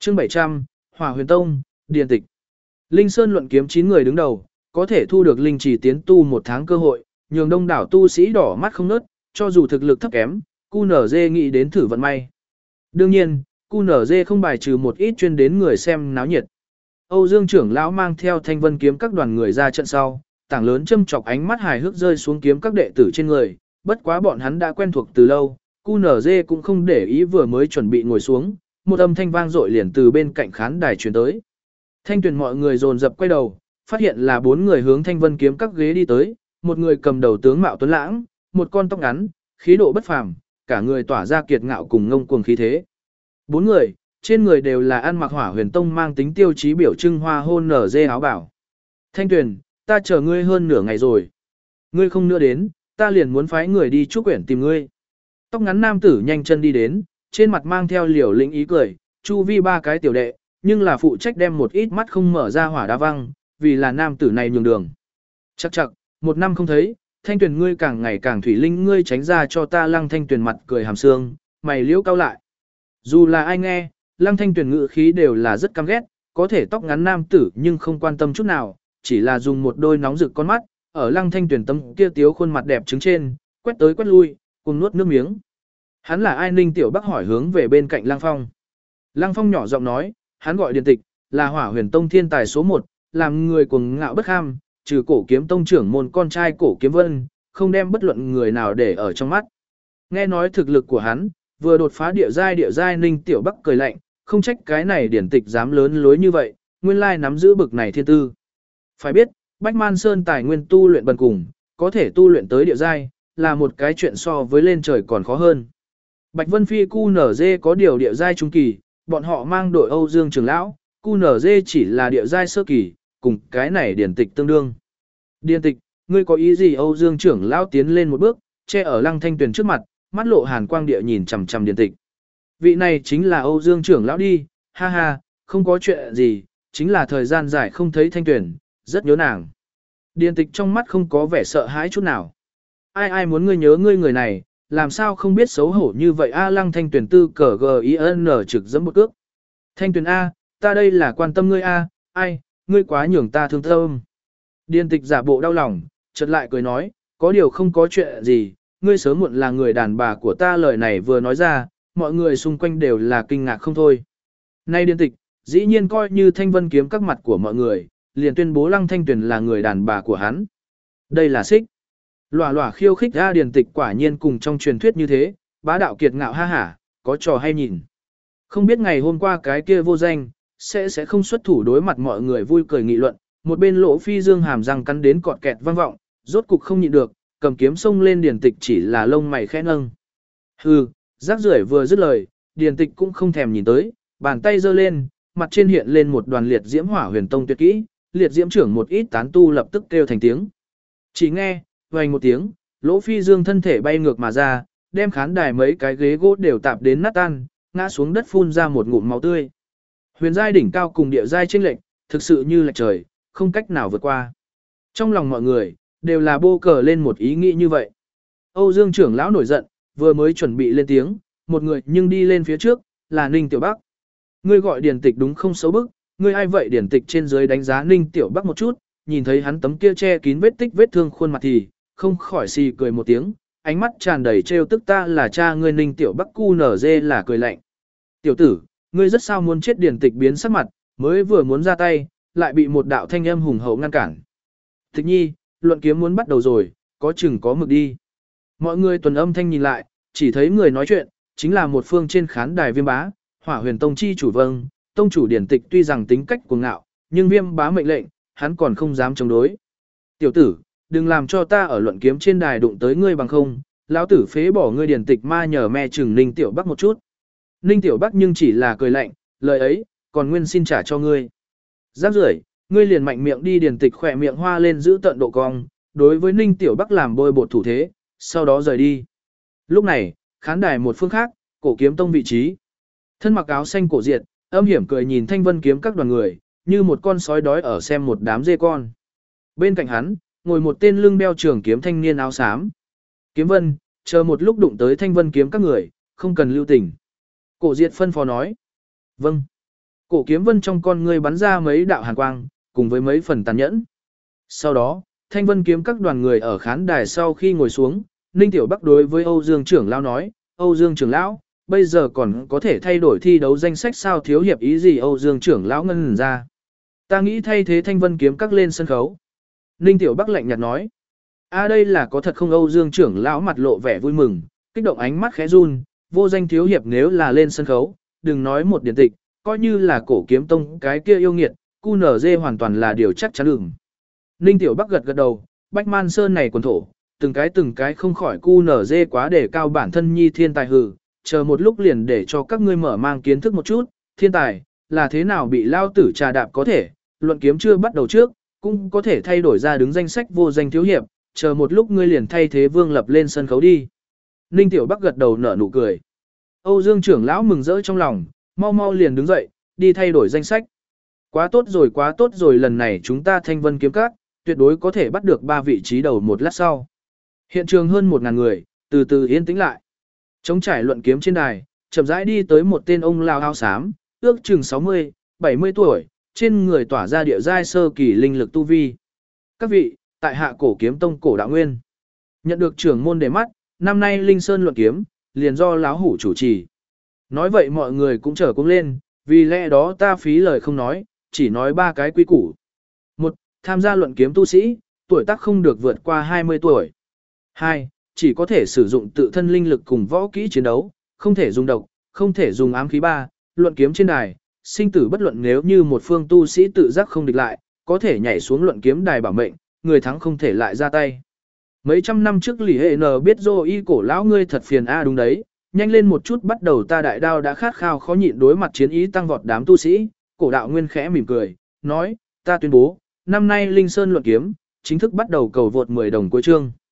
Chương 700, Hỏa Huyền Tông, Điền Tịch. Linh Sơn luận kiếm 9 người đứng đầu, có thể thu được linh chỉ tiến tu 1 tháng cơ hội, nhường đông đảo tu sĩ đỏ mắt không nớt, cho dù thực lực thấp kém, QNZ nghĩ đến thử vận may. Đương nhiên, QNZ không bài trừ một ít chuyên đến người xem náo nhiệt. Âu Dương trưởng lão mang theo Thanh Vân kiếm các đoàn người ra trận sau, tảng lớn châm chọc ánh mắt hài hước rơi xuống kiếm các đệ tử trên người, bất quá bọn hắn đã quen thuộc từ lâu, QNZ cũng không để ý, vừa mới chuẩn bị ngồi xuống, một âm thanh vang dội liền từ bên cạnh khán đài truyền tới. Thanh Tuyền mọi người dồn dập quay đầu, phát hiện là 4 người hướng Thanh Vân kiếm các ghế đi tới, một người cầm đầu tướng mạo tuấn lãng, một con tóc ngắn, khí độ bất phàm, cả người tỏa ra kiệt ngạo cùng ngông cuồng khí thế. 4 người, trên người đều là ăn mặc Hỏa Huyền Tông mang tính tiêu chí biểu trưng hoa hôn nở dê áo bảo. Thanh Tuyền, ta chờ ngươi hơn nửa ngày rồi. Ngươi không nữa đến, ta liền muốn phái người đi Trúc Quyển tìm ngươi. Tóc ngắn nam tử nhanh chân đi đến, trên mặt mang theo liều lĩnh ý cười, chu vi 3 cái tiểu đệ, nhưng là phụ trách đem một ít mắt không mở ra hỏa đá văng, vì là nam tử này nhường đường. Chắc chắc, 1 năm không thấy, Thanh Tuyền ngươi càng ngày càng thủy linh, ngươi tránh ra cho ta. Lăng Thanh Tuyền mặt cười hàm sương, mày liễu cau lại. Dù là ai nghe, Lăng Thanh Tuyền ngữ khí đều là rất căm ghét, có thể tóc ngắn nam tử nhưng không quan tâm chút nào, chỉ là dùng một đôi nóng rực con mắt, ở Lăng Thanh Tuyền tâm kia tiếu khuôn mặt đẹp trứng trên, quét tới quét lui, cùng nuốt nước miếng. Hắn là ai? Ninh Tiểu Bắc hỏi hướng về bên cạnh Lăng Phong. Lăng Phong nhỏ giọng nói, hắn gọi Điền Tịch, là Hỏa Huyền Tông thiên tài số 1, làm người cuồng ngạo bất kham, trừ Cổ Kiếm Tông trưởng môn con trai Cổ Kiếm Vân, không đem bất luận người nào để ở trong mắt. Nghe nói thực lực của hắn, vừa đột phá địa giai, Ninh Tiểu Bắc cười lạnh, không trách cái này Điền Tịch dám lớn lối như vậy, nguyên lai nắm giữ bực này thiên tư. Phải biết, Bách Man Sơn tài nguyên tu luyện bần cùng, có thể tu luyện tới địa giai, là một cái chuyện so với lên trời còn khó hơn. Bạch Vân Phi QNZ có điều địa giai trung kỳ, bọn họ mang đội Âu Dương trưởng lão, QNZ chỉ là địa giai sơ kỳ, cùng cái này Điền Tịch tương đương. Điền Tịch, ngươi có ý gì? Âu Dương trưởng lão tiến lên một bước, che ở Lăng Thanh Tuyền trước mặt, mắt lộ hàn quang địa nhìn chằm chằm Điền Tịch. Vị này chính là Âu Dương trưởng lão đi, ha ha, không có chuyện gì, chính là thời gian dài không thấy Thanh Tuyền, rất nhớ nàng. Điền Tịch trong mắt không có vẻ sợ hãi chút nào. Ai muốn ngươi nhớ ngươi người này, làm sao không biết xấu hổ như vậy a? Lăng Thanh Tuyền tư cờ GIN trực dẫm một cước. Thanh Tuyền a, ta đây là quan tâm ngươi a, ai, ngươi quá nhường ta thương tâm. Điền Tịch giả bộ đau lòng, chợt lại cười nói, có điều không có chuyện gì, ngươi sớm muộn là người đàn bà của ta. Lời này vừa nói ra, mọi người xung quanh đều là kinh ngạc không thôi. Nay Điền Tịch, dĩ nhiên coi như Thanh Vân kiếm các mặt của mọi người, liền tuyên bố Lăng Thanh Tuyền là người đàn bà của hắn. Đây là xích. Lòa lòa khiêu khích ra. Điền Tịch quả nhiên cùng trong truyền thuyết như thế, bá đạo kiệt ngạo ha hả, có trò hay nhìn. Không biết ngày hôm qua cái kia vô danh, sẽ không xuất thủ đối mặt mọi người vui cười nghị luận, một bên Lỗ Phi Dương hàm răng cắn đến cọt kẹt vang vọng, rốt cục không nhịn được, cầm kiếm xông lên. Điền Tịch chỉ là lông mày khẽ nâng. Hừ, rác rưởi vừa dứt lời, Điền Tịch cũng không thèm nhìn tới, bàn tay giơ lên, mặt trên hiện lên một đoàn liệt diễm Hỏa Huyền Tông tuyệt kỹ, liệt diễm trưởng một ít tán tu lập tức kêu thành tiếng. Chỉ nghe, vang một tiếng, Lỗ Phi Dương thân thể bay ngược mà ra, đem khán đài mấy cái ghế gỗ đều tạp đến nát tan, ngã xuống đất phun ra một ngụm máu tươi. Huyền giai đỉnh cao cùng địa giai chênh lệch, thực sự như lệch trời, không cách nào vượt qua. Trong lòng mọi người, đều là bô cờ lên một ý nghĩ như vậy. Âu Dương trưởng lão nổi giận, vừa mới chuẩn bị lên tiếng, một người nhưng đi lên phía trước, là Ninh Tiểu Bắc. Ngươi gọi Điền Tịch đúng không xấu bức, ngươi ai vậy? Điền Tịch trên dưới đánh giá Ninh Tiểu Bắc một chút, nhìn thấy hắn tấm kia che kín vết tích vết thương khuôn mặt thì, không khỏi xì cười một tiếng, ánh mắt tràn đầy trêu tức. Ta là cha ngươi. Ninh Tiểu Bắc QNZ là cười lạnh. Tiểu tử, ngươi rất sao muốn chết? Điền Tịch biến sắc mặt, mới vừa muốn ra tay, lại bị một đạo thanh âm hùng hậu ngăn cản. Tịch nhi, luận kiếm muốn bắt đầu rồi, có chừng có mực đi. Mọi người tuần âm thanh nhìn lại, chỉ thấy người nói chuyện, chính là một phương trên khán đài Viêm Bá, Hỏa Huyền Tông chi chủ. Vâng, tông chủ Điền Tịch tuy rằng tính cách cuồng ngạo, nhưng Viêm Bá mệnh lệnh, hắn còn không dám chống đối. Tiểu tử, đừng làm cho ta ở luận kiếm trên đài đụng tới ngươi, bằng không, lão tử phế bỏ ngươi. Điền Tịch ma nhờ me chừng Ninh Tiểu Bắc một chút. Ninh Tiểu Bắc nhưng chỉ là cười lạnh, lời ấy, còn nguyên xin trả cho ngươi. Rác rưởi, ngươi liền mạnh miệng đi. Điền Tịch khỏe miệng hoa lên giữ tận độ cong, đối với Ninh Tiểu Bắc làm bôi bột thủ thế, sau đó rời đi. Lúc này, khán đài một phương khác, Cổ Kiếm Tông vị trí. Thân mặc áo xanh Cổ Diệt, âm hiểm cười nhìn Thanh Vân kiếm các đoàn người, như một con sói đói ở xem một đám dê con. Bên cạnh hắn, ngồi một tên lưng đeo trường kiếm thanh niên áo xám. Kiếm Vân, chờ một lúc đụng tới Thanh Vân kiếm các người, không cần lưu tình. Cổ Diệt phân phó nói. Vâng. Cổ Kiếm Vân trong con ngươi bắn ra mấy đạo hàn quang, cùng với mấy phần tàn nhẫn. Sau đó, Thanh Vân kiếm các đoàn người ở khán đài sau khi ngồi xuống, Ninh Tiểu Bắc đối với Âu Dương trưởng lão nói, Âu Dương trưởng lão, bây giờ còn có thể thay đổi thi đấu danh sách sao thiếu hiệp ý gì Âu Dương trưởng lão ngân ra. Ta nghĩ thay thế Thanh Vân kiếm các lên sân khấu. Ninh Tiểu Bắc lạnh nhạt nói, đây là có thật không Âu Dương trưởng lão mặt lộ vẻ vui mừng, kích động ánh mắt khẽ run, vô danh thiếu hiệp nếu là lên sân khấu, đừng nói một điển tịch, coi như là cổ kiếm tông cái kia yêu nghiệt, QNZ hoàn toàn là điều chắc chắn ửng. Ninh Tiểu Bắc gật gật đầu, Bách Man Sơn này quần thổ, từng cái không khỏi QNZ quá để cao bản thân nhi thiên tài hừ, chờ một lúc liền để cho các ngươi mở mang kiến thức một chút, thiên tài, là thế nào bị lao tử trà đạp có thể, luận kiếm chưa bắt đầu trước, cũng có thể thay đổi ra đứng danh sách vô danh thiếu hiệp, chờ một lúc ngươi liền thay thế Vương Lập lên sân khấu đi. Ninh Tiểu Bắc gật đầu nở nụ cười. Âu Dương trưởng lão mừng rỡ trong lòng, mau mau liền đứng dậy, đi thay đổi danh sách. Quá tốt rồi lần này chúng ta Thanh Vân kiếm các, tuyệt đối có thể bắt được 3 vị trí đầu một lát sau. Hiện trường hơn 1000 người, từ từ yên tĩnh lại. Trống trải luận kiếm trên đài, chậm rãi đi tới một tên ông lao áo xám, ước chừng 60, 70 tuổi, trên người tỏa ra địa giai sơ kỳ linh lực tu vi. Các vị, tại hạ Cổ Kiếm Tông Cổ Đạo Nguyên. Nhận được trưởng môn để mắt, năm nay Linh Sơn luận kiếm, liền do lão hủ chủ trì. Nói vậy mọi người cũng trở cũng lên, vì lẽ đó ta phí lời không nói, chỉ nói 3 cái quy củ. 1. Tham gia luận kiếm tu sĩ, tuổi tác không được vượt qua 20 tuổi. 2. Chỉ có thể sử dụng tự thân linh lực cùng võ kỹ chiến đấu, không thể dùng độc, không thể dùng ám khí. 3. Luận kiếm trên đài, sinh tử bất luận nếu như một phương tu sĩ tự giác không địch lại, có thể nhảy xuống luận kiếm đài bảo mệnh, người thắng không thể lại ra tay. Mấy trăm năm trước Lý Hệ N biết dô y cổ lão ngươi thật phiền đúng đấy, nhanh lên một chút bắt đầu ta đại đao đã khát khao khó nhịn đối mặt chiến ý tăng vọt đám tu sĩ, Cổ Đạo Nguyên khẽ mỉm cười, nói, ta tuyên bố, năm nay Linh Sơn luận kiếm, chính thức bắt đầu cầu vượt 10 đồng cuối chương.